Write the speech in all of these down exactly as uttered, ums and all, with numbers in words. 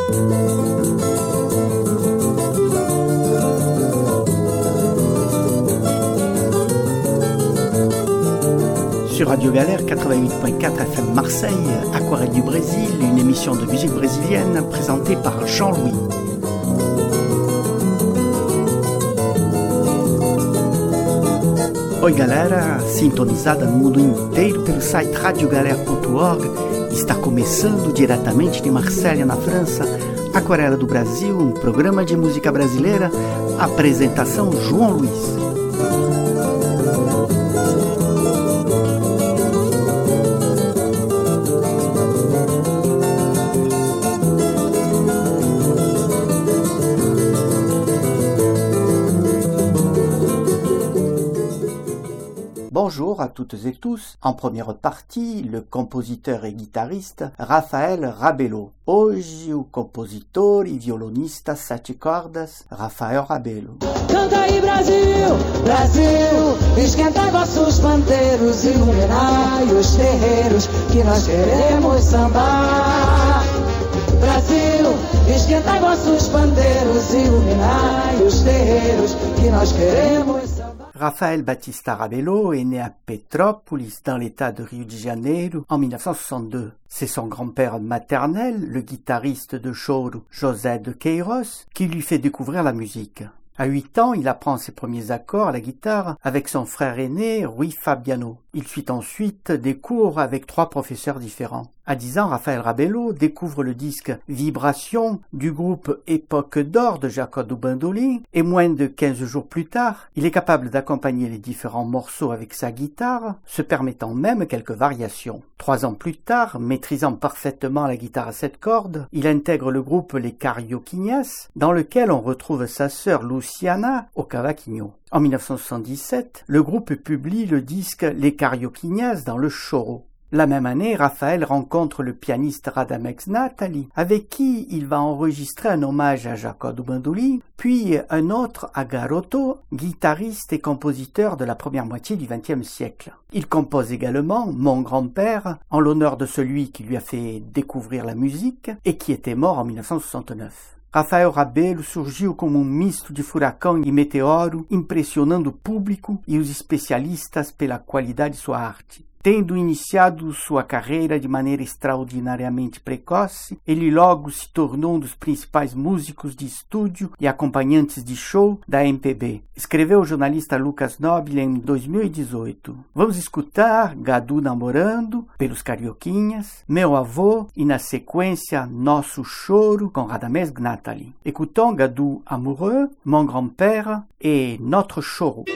Sur Radio Galère quatre-vingt-huit virgule quatre F M Marseille, Aquarelle du Brésil, une émission de musique brésilienne présentée par Jean-Louis. Oi galera, sintonizada no mundo inteiro pelo site radio galera ponto org, está começando diretamente de Marselha, na França, Aquarela do Brasil, um programa de música brasileira, apresentação João Luiz. Bonjour à toutes et tous. En première partie, le compositeur et guitariste Rafael Rabelo. Hoje o compositor e violonista sete cordas Rafael Rabelo. Canta aí Brasil, Brasil, esquenta vossos pandeiros, iluminai os terreiros que nós queremos sambar. Brasil, esquenta vossos pandeiros, iluminai os terreiros que nós queremos sambar. Rafael Batista Rabelo est né à Petrópolis, dans l'état de Rio de Janeiro, en dix-neuf cent soixante-deux. C'est son grand-père maternel, le guitariste de choro José de Queiroz, qui lui fait découvrir la musique. À huit ans, il apprend ses premiers accords à la guitare avec son frère aîné, Rui Fabiano. Il suit ensuite des cours avec trois professeurs différents. À dix ans, Rafael Rabelo découvre le disque Vibration du groupe Époque d'Or de Jacob do Bandolim et moins de quinze jours plus tard, il est capable d'accompagner les différents morceaux avec sa guitare, se permettant même quelques variations. Trois ans plus tard, maîtrisant parfaitement la guitare à sept cordes, il intègre le groupe Les Carioquinhas, dans lequel on retrouve sa sœur Luciana au cavaquinho. En dix-neuf cent soixante-dix-sept, le groupe publie le disque Les Carioquinhas dans le choro. La même année, Rafael rencontre le pianiste Radamex Natali, avec qui il va enregistrer un hommage à Jacob do Bandolim, puis un autre à Garoto, guitariste et compositeur de la première moitié du vingtième siècle. Il compose également Mon grand-père, en l'honneur de celui qui lui a fait découvrir la musique et qui était mort en dix-neuf cent soixante-neuf. Rafael Rabelo surgiu como um misto de furacão e meteoro, impressionando o público e os especialistas pela qualidade de sua arte. Tendo iniciado sua carreira de maneira extraordinariamente precoce, ele logo se tornou um dos principais músicos de estúdio e acompanhantes de show da M P B. Escreveu o jornalista Lucas Nobile em dois mil e dezoito. Vamos escutar Gadu Namorando, pelos Carioquinhas, Meu Avô e, na sequência, Nosso Choro, com Radamés Gnatali. Écoutons Gadu Amoureux, Mon grand-père et Notre Choro.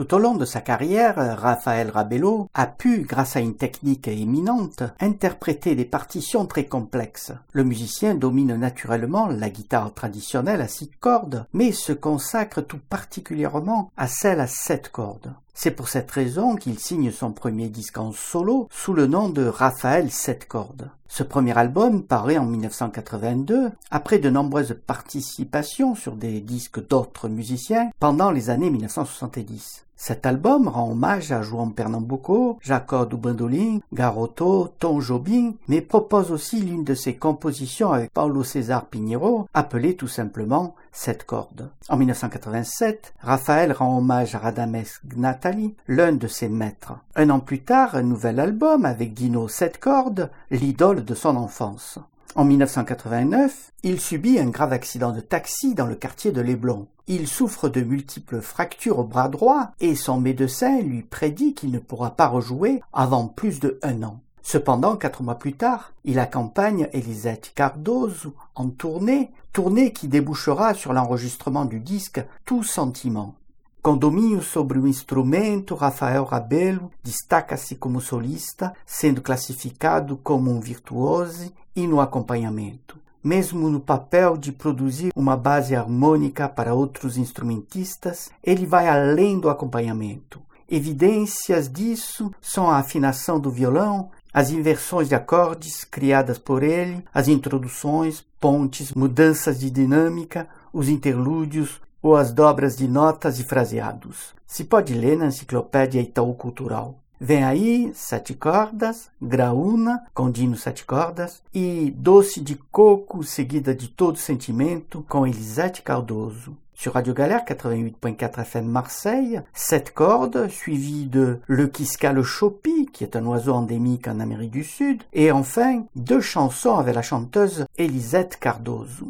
Tout au long de sa carrière, Rafael Rabello a pu, grâce à une technique éminente, interpréter des partitions très complexes. Le musicien domine naturellement la guitare traditionnelle à six cordes, mais se consacre tout particulièrement à celle à sept cordes. C'est pour cette raison qu'il signe son premier disque en solo sous le nom de Raphaël sept cordes. Ce premier album paraît en mille neuf cent quatre-vingt-deux, après de nombreuses participations sur des disques d'autres musiciens pendant les années mille neuf cent soixante-dix. Cet album rend hommage à João Pernambuco, Jacó do Bandolim, Garoto, Tom Jobim, mais propose aussi l'une de ses compositions avec Paulo César Pinheiro, appelée tout simplement Sept cordes. En mille neuf cent quatre-vingt-sept, Raphaël rend hommage à Radamés Gnatali, l'un de ses maîtres. Un an plus tard, un nouvel album avec Dino Sept cordes, l'idole de son enfance. En mille neuf cent quatre-vingt-neuf, il subit un grave accident de taxi dans le quartier de Leblon. Il souffre de multiples fractures au bras droit et son médecin lui prédit qu'il ne pourra pas rejouer avant plus de un an. Cependant, quatre mois plus tard, il accompagne Elisete Cardoso en tournée, tournée qui débouchera sur l'enregistrement du disque Tout Sentiment. Com domínio sobre o instrumento, Rafael Rabello destaca-se como solista, sendo classificado como um virtuoso e no acompanhamento. Mesmo no papel de produzir uma base harmônica para outros instrumentistas, ele vai além do acompanhamento. Evidências disso são a afinação do violão, as inversões de acordes criadas por ele, as introduções, pontes, mudanças de dinâmica, os interlúdios ou as dobras de notas e fraseados. Se pode ler na Enciclopédia Itaú Cultural. Vem aí Sete Cordas, Graúna, com Dino Sete Cordas, e Doce de Coco, seguida de Todo Sentimento, com Elisete Cardoso. Sur Radio Galère quatre-vingt-huit point quatre F M Marseille, Sept cordes, suivi de Le Quisca le Chopi, qui est un oiseau endémique en Amérique du Sud, et enfin deux chansons avec la chanteuse Elisete Cardoso.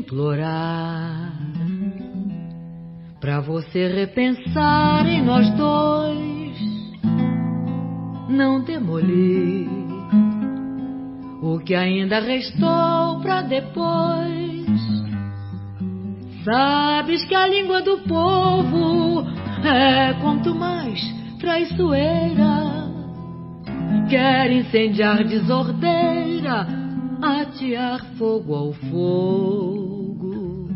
implorar pra você repensar em nós dois, não demolir o que ainda restou pra depois. Sabes que a língua do povo é quanto mais traiçoeira, quer incendiar desordeira, atear fogo ao fogo.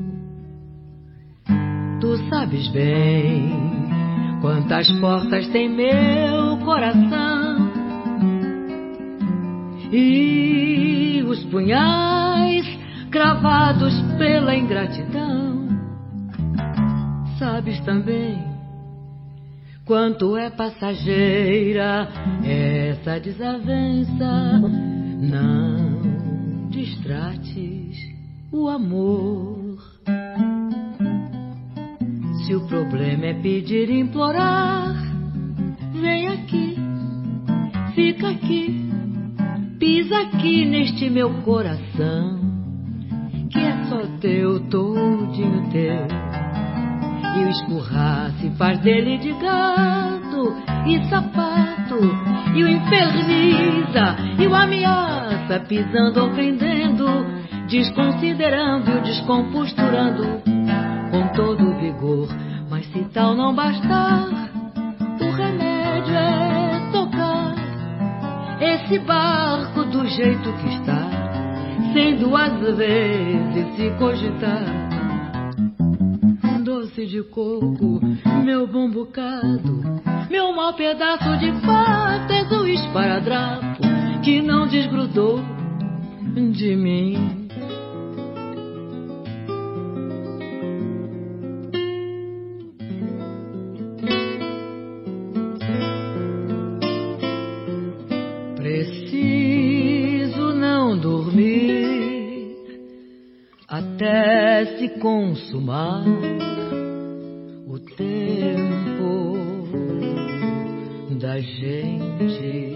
Tu sabes bem quantas portas tem meu coração, e os punhais cravados pela ingratidão. Sabes também quanto é passageira essa desavença. Não distrates o amor. Se o problema é pedir e implorar, vem aqui, fica aqui, pisa aqui neste meu coração, que é só teu, todinho teu. E o escurrar se faz dele de gato e sapato, e o inferniza e o ameaça, pisando, ofendendo, desconsiderando e o descomposturando com todo o vigor. Mas se tal não bastar, o remédio é tocar esse barco do jeito que está, sem duas vezes se cogitar. Doce de coco, meu bom bocado, meu mau pedaço de pata, és o esparadrapo que não desgrudou de mim. Preciso não dormir até se consumar o tempo da gente.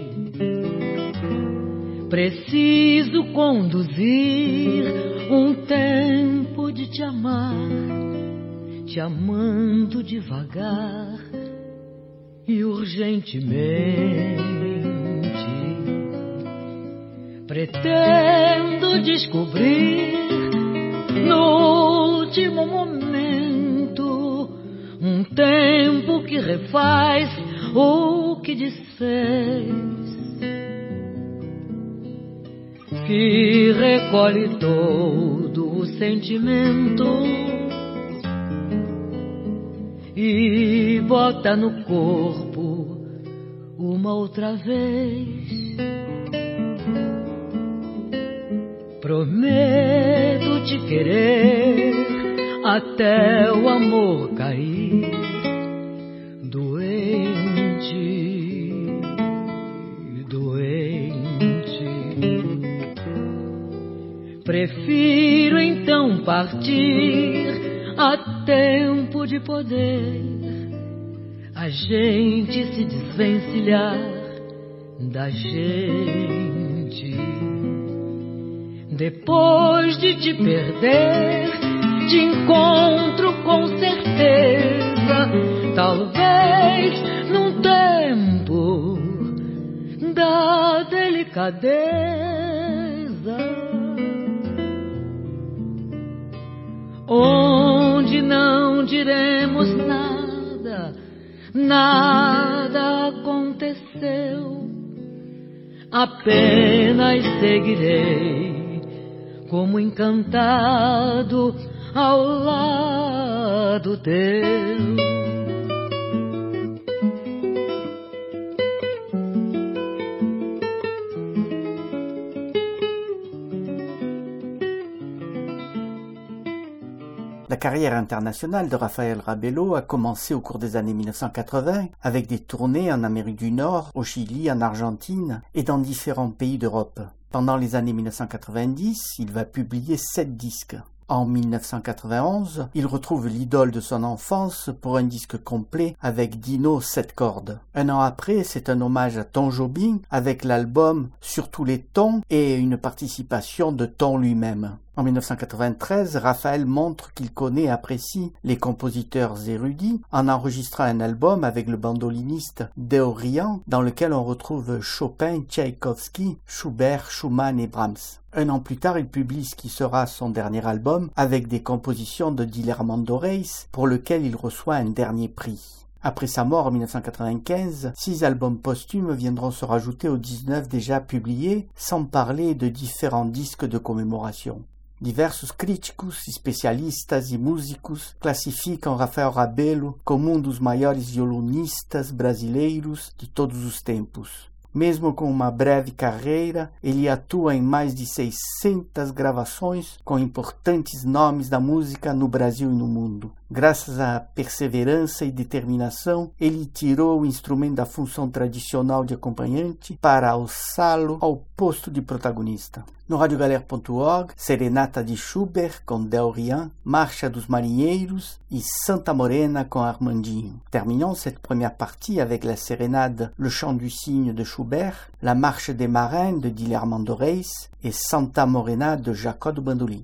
Preciso conduzir um tempo de te amar, te amando devagar e urgentemente. Pretendo descobrir no último momento um tempo que refaz o que desfez, que recolhe todo o sentimento e bota no corpo uma outra vez. Prometo te querer até o amor cair, doente, doente. Prefiro então partir a tempo de poder a gente se desvencilhar da gente. Depois de te perder, te encontro com certeza, talvez num tempo da delicadeza, onde não diremos nada, nada aconteceu, apenas seguirei como encantado ao lado teu. La carrière internationale de Rafael Rabello a commencé au cours des années mille neuf cent quatre-vingts avec des tournées en Amérique du Nord, au Chili, en Argentine et dans différents pays d'Europe. Pendant les années mille neuf cent quatre-vingt-dix, il va publier sept disques. En mille neuf cent quatre-vingt-onze, il retrouve l'idole de son enfance pour un disque complet avec Dino sept cordes. Un an après, c'est un hommage à Tom Jobim avec l'album Sur tous les tons et une participation de Tom lui-même. En mille neuf cent quatre-vingt-treize, Raphaël montre qu'il connaît et apprécie les compositeurs érudits en enregistrant un album avec le bandoliniste Deorian dans lequel on retrouve Chopin, Tchaïkovski, Schubert, Schumann et Brahms. Un an plus tard, il publie ce qui sera son dernier album avec des compositions de Dilermando Reis pour lequel il reçoit un dernier prix. Après sa mort en mille neuf cent quatre-vingt-quinze, six albums posthumes viendront se rajouter aux dix-neuf déjà publiés, sans parler de différents disques de commémoration. Diversos críticos e especialistas e músicos classificam Rafael Rabelo como um dos maiores violonistas brasileiros de todos os tempos. Mesmo com uma breve carreira, ele atua em mais de seiscentas gravações com importantes nomes da música no Brasil e no mundo. Graças à perseverança e determinação, ele tirou o instrumento da função tradicional de acompanhante para alçá-lo ao posto de protagonista. No radiogalère ponto org, Serenata de Schubert com Deorian, Marcha dos Marinheiros e Santa Morena com Armandinho. Terminons cette première partie avec la sérénade Le Chant du Cygne de Schubert, la Marche des Marins de Dilermando Reis et Santa Morena de Jacob Bandolin.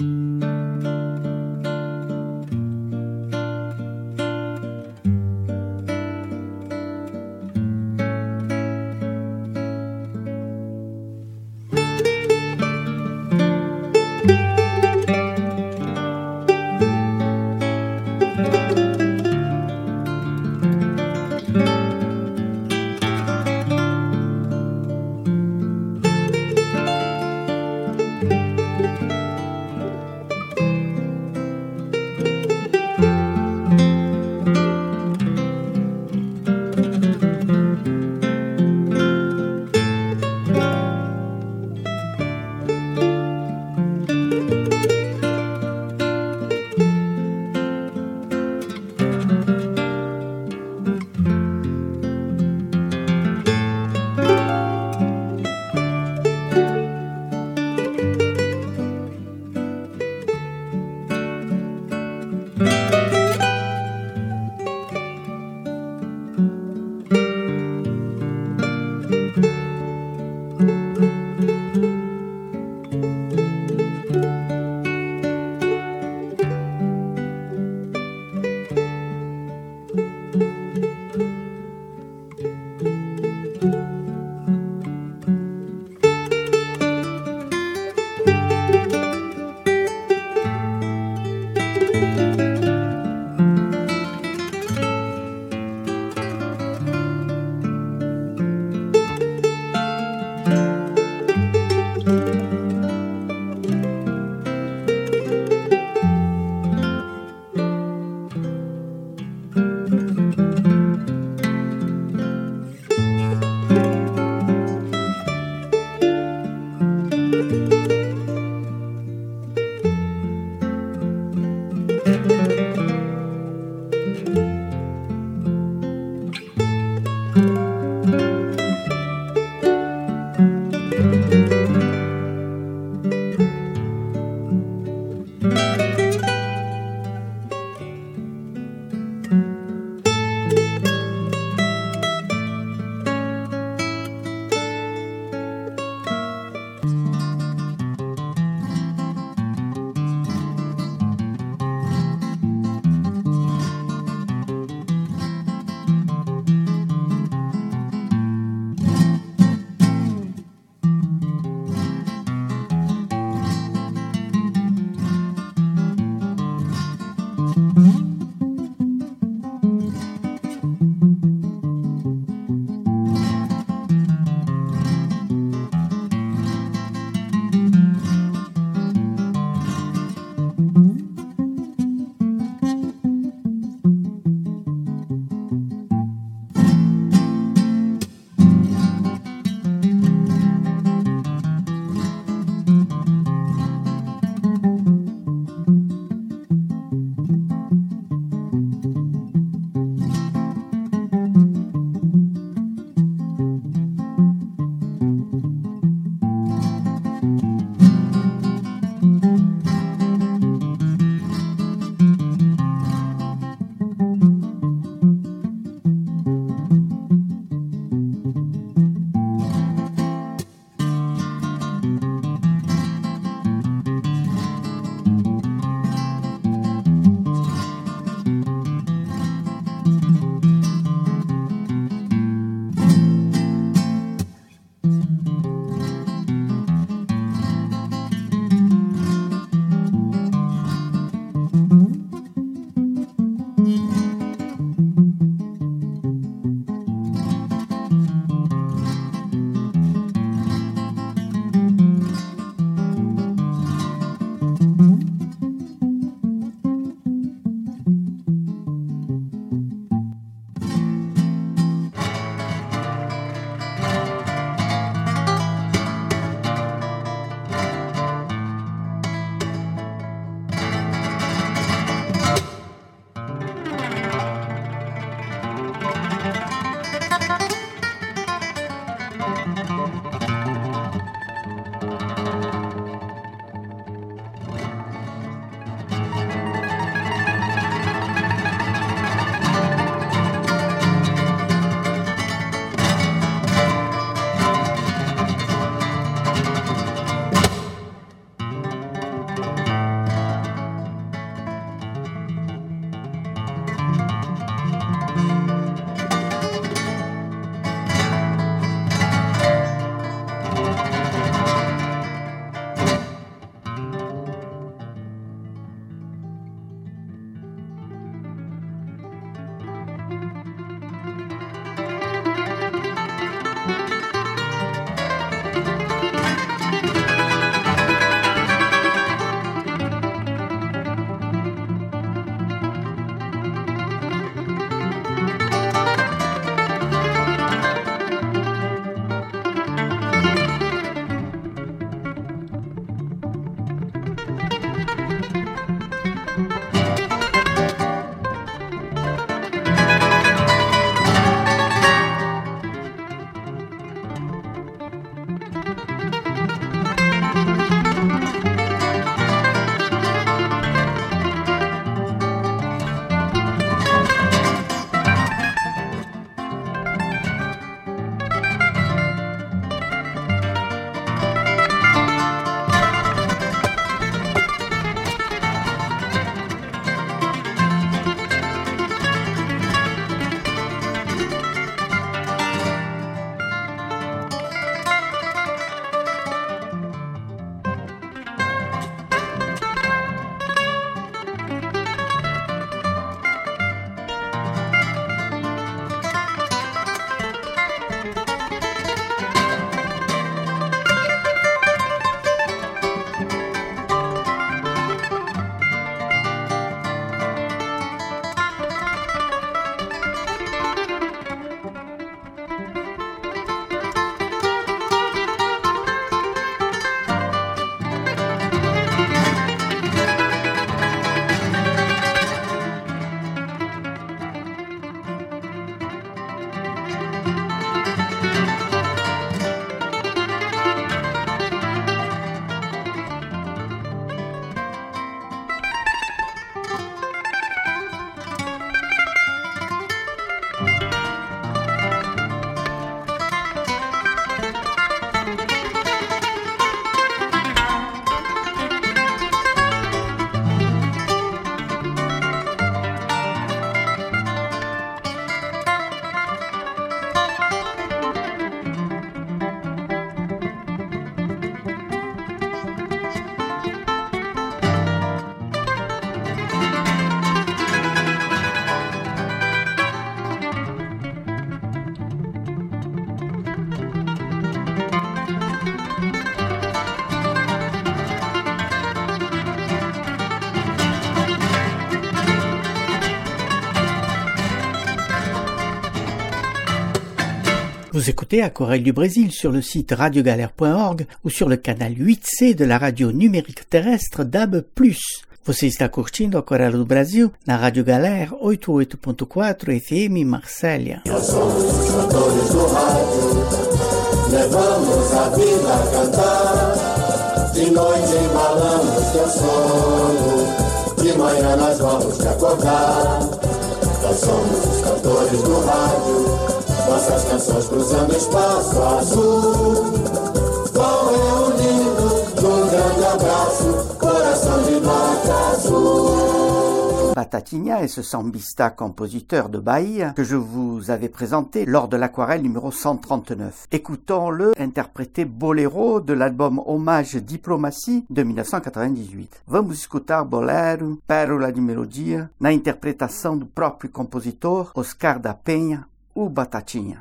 Vous écoutez Aquarelle du Brésil sur le site radio galère point org ou sur le canal huit C de la radio numérique terrestre D A B plus. Você está curtindo Aquarela do Brasil na Rádio Galera oitenta e oito ponto quatro F M Marsella. Nós somos os cantores do rádio, levamos a vida a cantar. De noite embalamos teu sono, de manhã nós vamos te acordar. Nós somos os cantores do rádio, nossas canções cruzando espaço azul. Vão reunindo num grande abraço, coração de nota azul. Batatinha est ce sambista compositeur de Bahia que je vous avais présenté lors de l'aquarelle numéro cent trente-neuf. Écoutons-le interpréter Bolero de l'album Hommage Diplomatie de mille neuf cent quatre-vingt-dix-huit. Vamos escutar Bolero, Pérola de Melodia, na interpretação do próprio compositor Oscar da Penha, o Batatinha.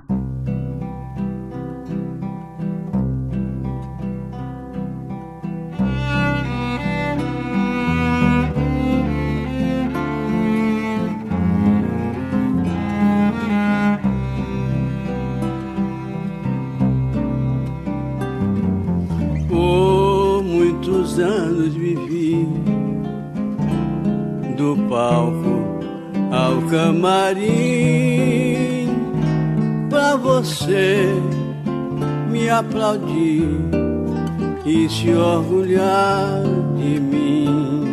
Muitos anos vivi do palco ao camarim pra você me aplaudir e se orgulhar de mim.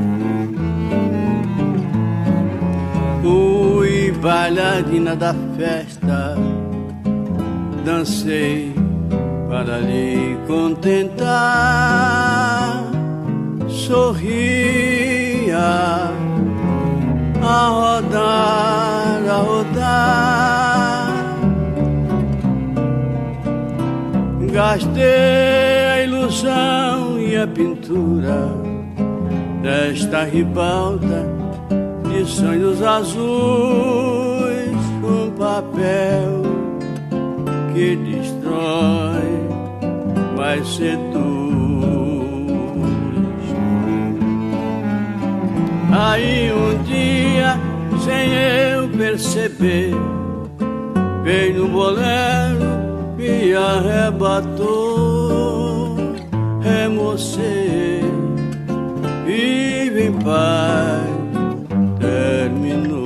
Fui bailarina da festa, dancei para lhe contentar, sorria a rodar, a rodar. Gastei a ilusão e a pintura desta ribalta de sonhos azuis, um papel que destrói, mas seduz. Aí um dia, sem eu perceber, veio um bolero, me arrebatou. É você, vive em paz, terminou.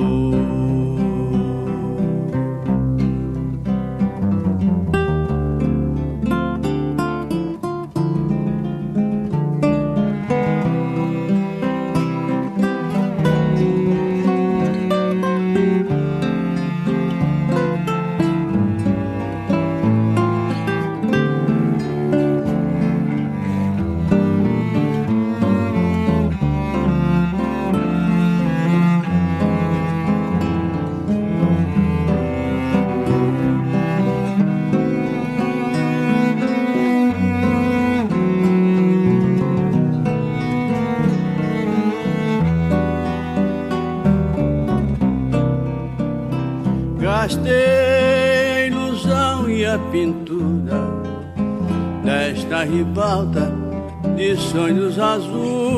Gastei a ilusão e a pintura desta ribalta de sonhos azuis,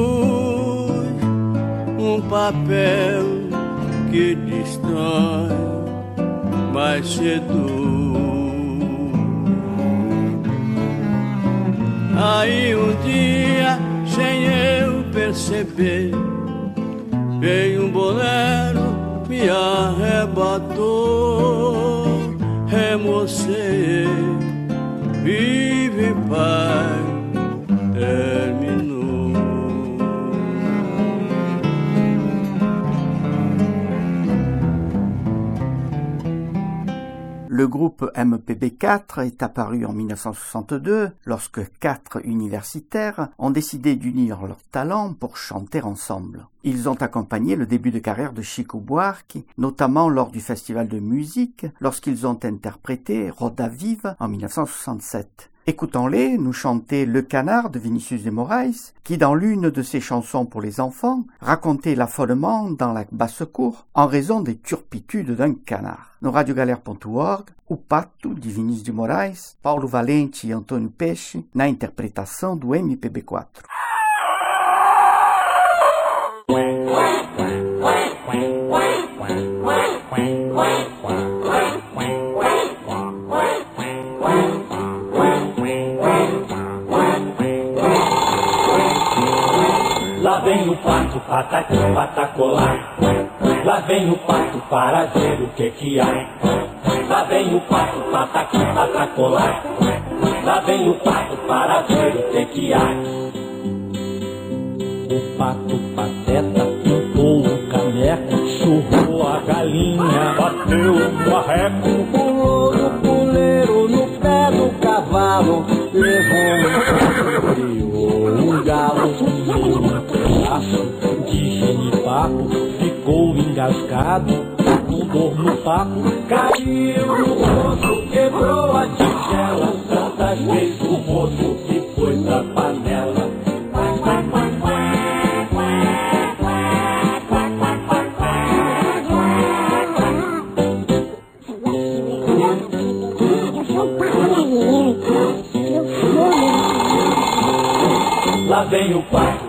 um papel que destrói, mas seduz. Aí um dia, sem eu perceber, veio um bolero, me arrebatou. É você, vive em paz, terminou. Le groupe M P B quatre est apparu en mille neuf cent soixante-deux lorsque quatre universitaires ont décidé d'unir leurs talents pour chanter ensemble. Ils ont accompagné le début de carrière de Chico Buarque, notamment lors du festival de musique, lorsqu'ils ont interprété Roda Viva en mille neuf cent soixante-sept. Écoutons-les nous chanter Le Canard de Vinicius de Moraes, qui dans l'une de ses chansons pour les enfants racontait l'affolement dans la basse-cour en raison des turpitudes d'un canard. No radio galera ponto org, O Pato de Vinicius de Moraes, Paulo Valente e Antônio Peixe, na interpretação do M P B quatro. Lá vem o pato, pataqui, patacolar. Lá vem o pato para ver o que que há. Lá vem o pato, pataqui, patacolar. Lá vem o pato para ver o que que há. O pato pateta pintou o caneco, churrou a galinha, bateu o arreco, pulou no puleiro, no pé do cavalo, levou um criou um galo, comeu um pedaço de genipapo, ficou engasgado, com dor no papo, caiu no poço, quebrou a tigela, tantas vezes o moço que foi pra panela. Lá vem o pato,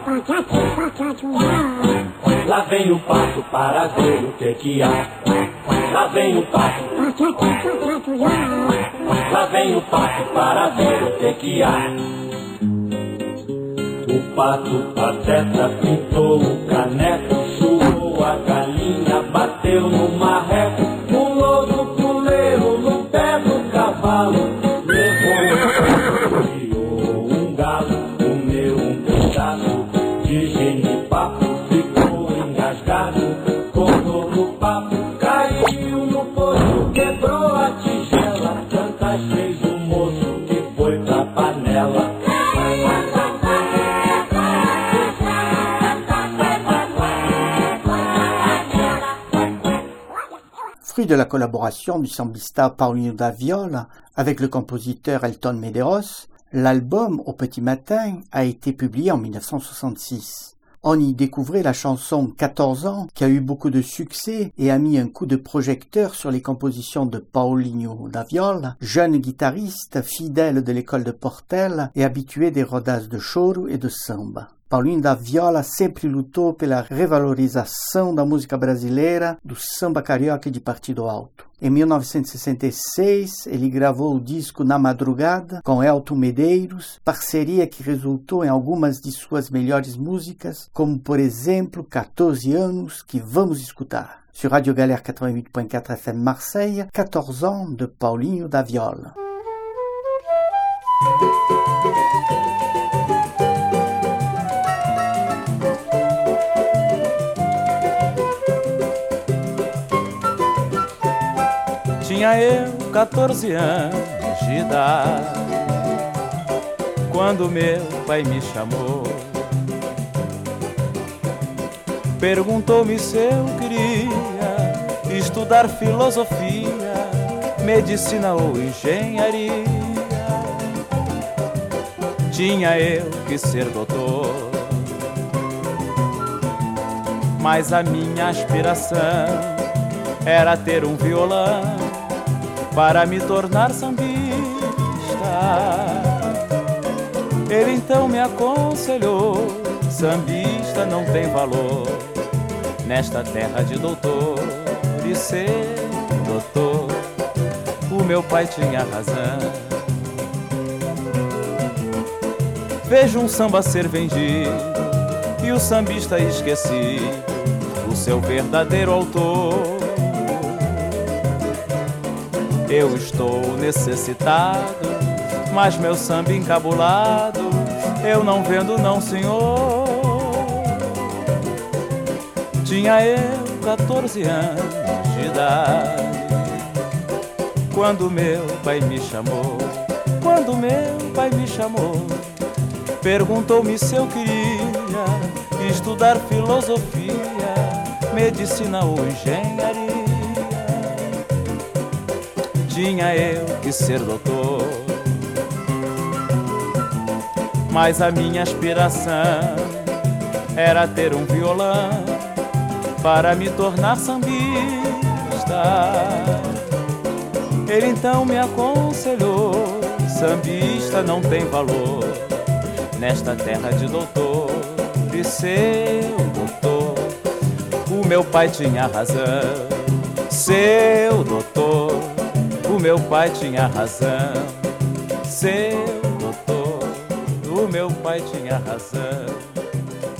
lá vem o pato para ver o que que há. Lá vem o pato, lá vem o pato para ver o que que há. O pato pateta pintou o caneco, churrou a galinha, bateu no marreco, pulou no puleiro, no pé do cavalo, levou um criou um galo, comeu um pedaço de genipapo, ficou engasgado, com dor no papo, caiu no poço, quebrou a tigela, tantas vezes o moço que foi pra panela. Fruit de la collaboration du sambista Paulinho da Viola avec le compositeur Elton Medeiros, l'album Au petit matin a été publié en mille neuf cent soixante-six. On y découvrait la chanson quatorze ans qui a eu beaucoup de succès et a mis un coup de projecteur sur les compositions de Paulinho da Viola, jeune guitariste fidèle de l'école de Portela et habitué des rodas de choro e de samba. Paulinho da Viola sempre lutou pela revalorização da música brasileira, do samba carioca e de partido alto. Em mil novecentos e sessenta e seis, ele gravou o disco Na Madrugada, com Elton Medeiros, parceria que resultou em algumas de suas melhores músicas, como, por exemplo, quatorze anos, que vamos escutar. Sur Radio Galère quatre-vingt-huit point quatre F M Marseille, quatorze ans de Paulinho da Viola. Tinha eu quatorze anos de idade quando meu pai me chamou. Perguntou-me se eu queria estudar filosofia, medicina ou engenharia. Tinha eu que ser doutor, mas a minha aspiração era ter um violão para me tornar sambista. Ele então me aconselhou: sambista não tem valor nesta terra de doutor. E ser doutor, o meu pai tinha razão. Vejo um samba ser vendido e o sambista esquecido, o seu verdadeiro autor. Eu estou necessitado, mas meu samba encabulado eu não vendo não, senhor. Tinha eu quatorze anos de idade quando meu pai me chamou. Quando meu pai me chamou, perguntou-me se eu queria estudar filosofia, medicina ou engenharia. Tinha eu que ser doutor, mas a minha aspiração era ter um violão para me tornar sambista. Ele então me aconselhou: sambista não tem valor nesta terra de doutor. E seu doutor, o meu pai tinha razão. Seu doutor, o meu pai tinha razão. Seu doutor, o meu pai tinha razão.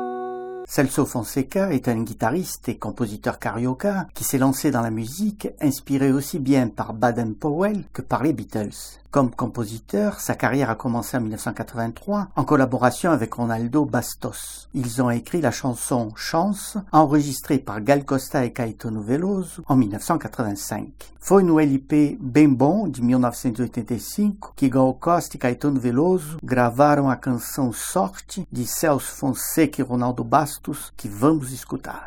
Celso Fonseca est un guitariste et compositeur carioca qui s'est lancé dans la musique inspiré aussi bien par Baden-Powell que par les Beatles. Comme compositeur, sa carrière a commencé en dix-neuf cent quatre-vingt-trois en collaboration avec Ronaldo Bastos. Ils ont écrit la chanson Chance, enregistrée par Gal Costa et Caetano Veloso en dix-neuf cent quatre-vingt-cinq. Foi no L P Bem Bom, de mil novecentos e oitenta e cinco, que Gal Costa e Caetano Veloso gravaram a canção Sorte, de Celso Fonseca e Ronaldo Bastos, que vamos escutar.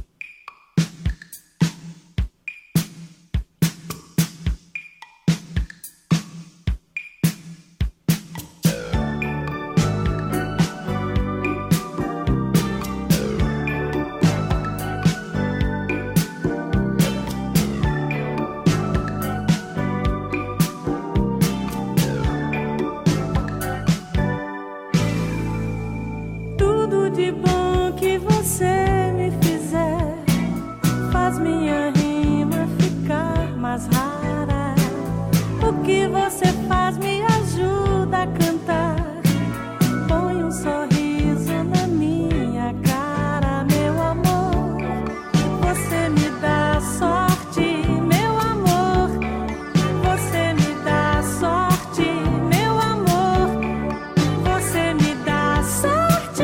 De bom que você me fizer faz minha rima ficar mais rara. O que você faz me ajuda a cantar. Põe um sorriso na minha cara, meu amor. Você me dá sorte, meu amor. Você me dá sorte, meu amor. Você me dá sorte.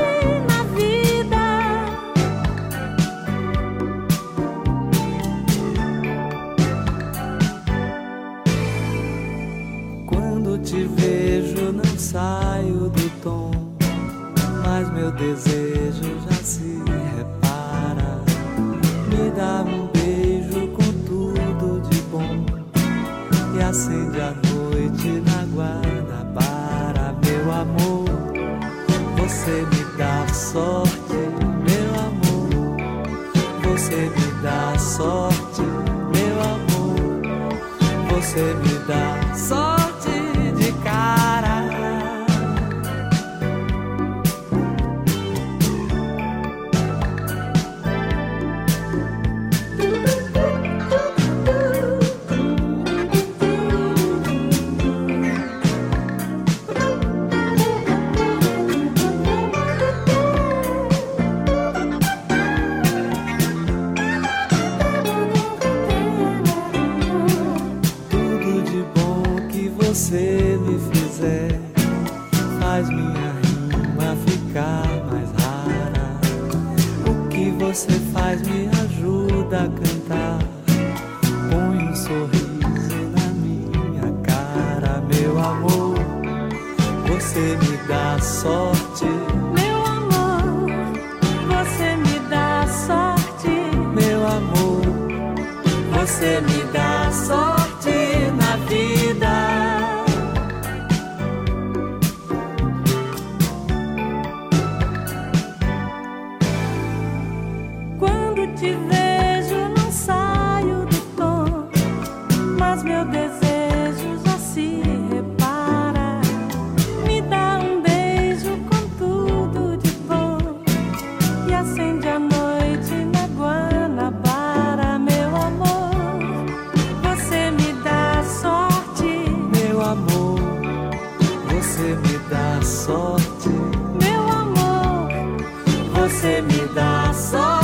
Te vejo, não saio do tom, mas meu desejo já se repara. Me dá um beijo com tudo de bom e acende a noite na Guanabara, meu amor. Você me dá sorte, meu amor. Você me dá sorte, meu amor. Você me dá sorte. Você me fizer faz minha rima ficar mais rara. O que você faz me ajuda a cantar. Põe um sorriso na minha cara, meu amor. Você me dá sorte, meu amor. Você me dá sorte, meu amor. Você me dá sorte na vida. Te vejo, não saio do tom, mas meu desejo já se repara. Me dá um beijo com tudo de bom e acende a noite na Guanabara, meu amor. Você me dá sorte, meu amor. Você me dá sorte, meu amor. Você me dá sorte.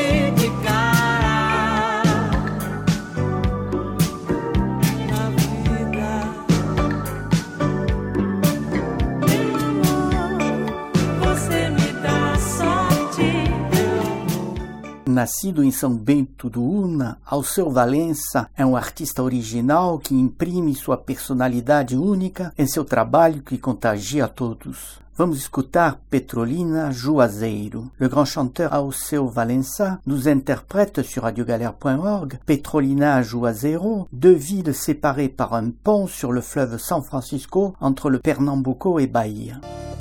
Nascido em São Bento do Una, Alceu Valença é um artista original que imprime sua personalidade única em seu trabalho que contagia a todos. Vamos escutar Petrolina Juazeiro. Le grand chanteur Alceu Valença nous interprète sur radio galère point org Petrolina Juazeiro, deux villes séparées par un pont sur le fleuve San Francisco entre le Pernambuco et Bahia.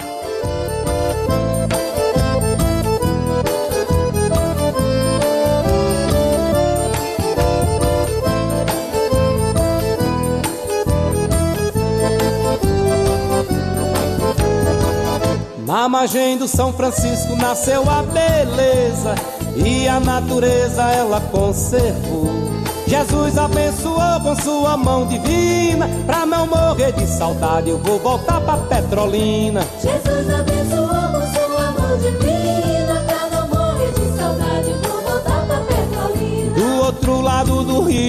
Na margem do São Francisco nasceu a beleza e a natureza ela conservou. Jesus abençoou com sua mão divina, pra não morrer de saudade eu vou voltar pra Petrolina. Jesus abençoou com sua mão divina, pra não morrer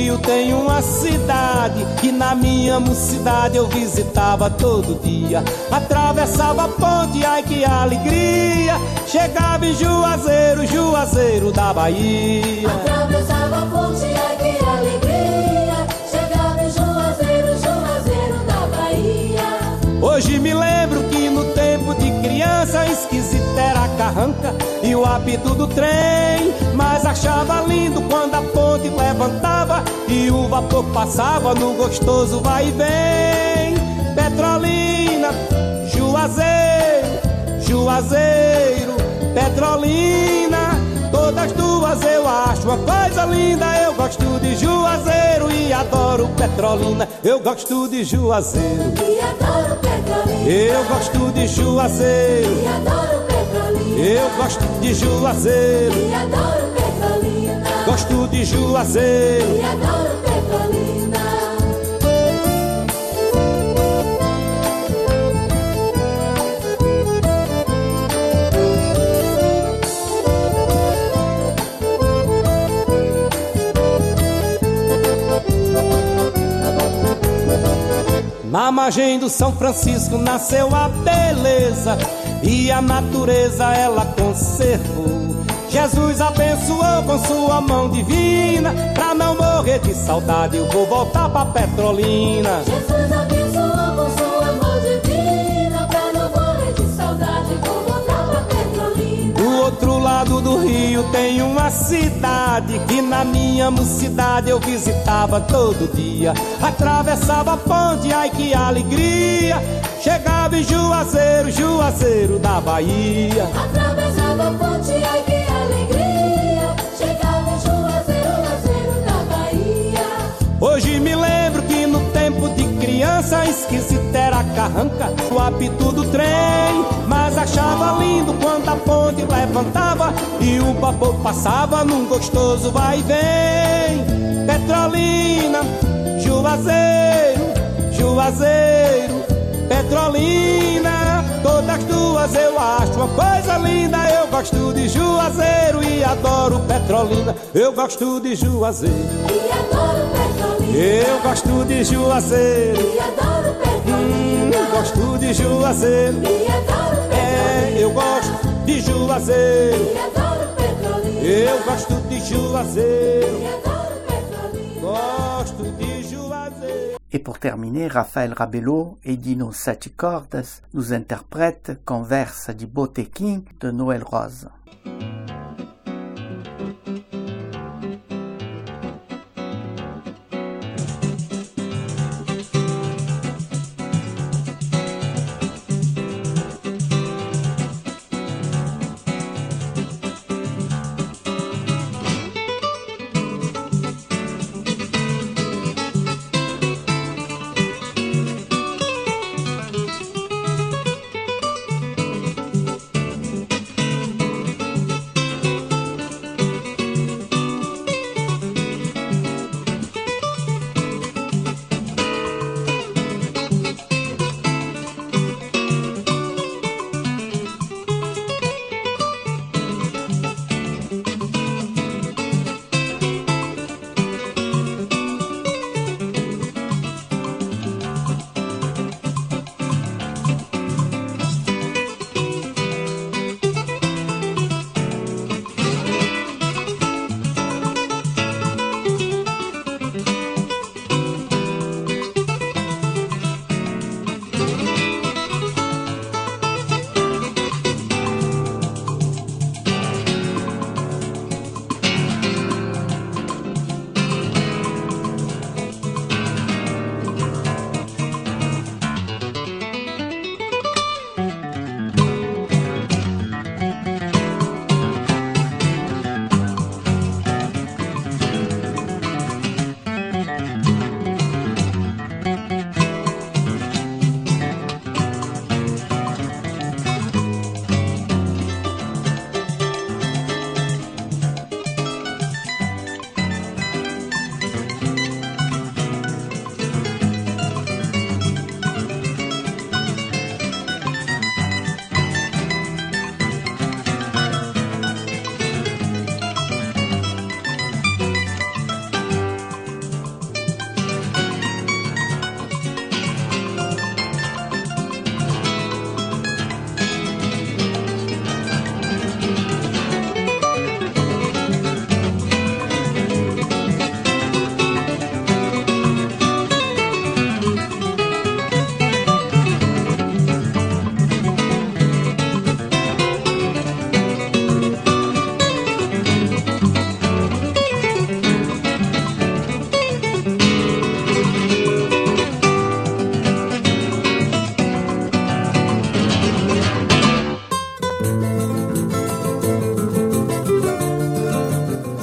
Rio tem uma cidade que na minha mocidade eu visitava todo dia. Atravessava a ponte, ai que alegria, chegava em Juazeiro, Juazeiro da Bahia. Atravessava a ponte, ai que alegria, chegava em Juazeiro, Juazeiro da Bahia. Hoje me lembro que no tempo de criança esquisita era a carranca e o apito do trem, mas achava lindo quando a ponte levantava e o vapor passava no gostoso vai e vem. Petrolina, Juazeiro, Juazeiro, Petrolina, todas duas eu acho uma coisa linda. Eu gosto de Juazeiro e adoro Petrolina. Eu gosto de Juazeiro e adoro Petrolina. Eu gosto de Juazeiro e adoro Petrolina. Eu gosto de Juazeiro e adoro Petrolina. Gosto de Juazeiro e adoro Petrolina. Na margem do São Francisco nasceu a beleza e a natureza ela conservou. Jesus abençoou com sua mão divina, pra não morrer de saudade eu vou voltar pra Petrolina. Jesus abençoou com sua mão divina, pra não morrer de saudade eu vou voltar pra Petrolina. Do outro lado do rio tem uma cidade que na minha mocidade eu visitava todo dia. Atravessava a ponte, ai que alegria, chegava em Juazeiro, Juazeiro da Bahia. Atravessava a ponte, ai que alegria, chegava em Juazeiro, Juazeiro da Bahia. Hoje me lembro que no tempo de criança esquisita era a carranca, o apito do trem, mas achava lindo quando a ponte levantava e o vapor passava num gostoso vai e vem. Petrolina, Juazeiro, Juazeiro, Petrolina, todas duas eu acho uma coisa linda. Eu gosto de Juazeiro e adoro Petrolina. Eu gosto de Juazeiro e adoro Petrolina. Eu gosto de Juazeiro e adoro Petrolina. Hum, gosto de Juazeiro e adoro Petrolina. É, eu gosto de Juazeiro e adoro Petrolina. Eu gosto de Juazeiro e adoro Petrolina. Gosto de Juazeiro. Et pour terminer, Rafael Rabello et Dino Sete Cordas nous interprètent Conversa de Botequim de Noël Rosa.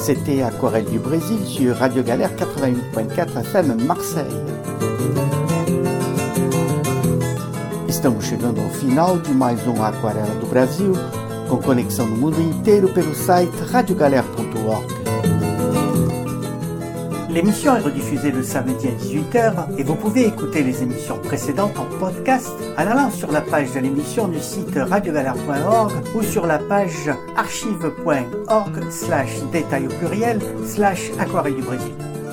C'était Aquarelle du Brésil sur Radio Galère quatre-vingt-huit virgule quatre F M Marseille. Estamos chegando ao final de mais um Aquarela do Brasil, com conexão no mundo inteiro pelo site radio galère ponto org. L'émission est rediffusée le samedi à dix-huit heures et vous pouvez écouter les émissions précédentes en podcast en allant sur la page de l'émission du site radio galère point org ou sur la page archive point org slash détail au pluriel slash Aquarelle du Brésil.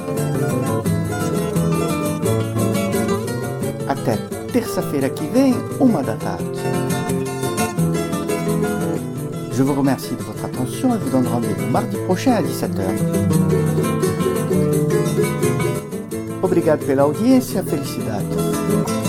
Até terça-feira que vem, uma da tarde. Je vous remercie de votre attention et vous donne rendez-vous mardi prochain à dix-sept heures. Obrigado pela audiência, felicidades.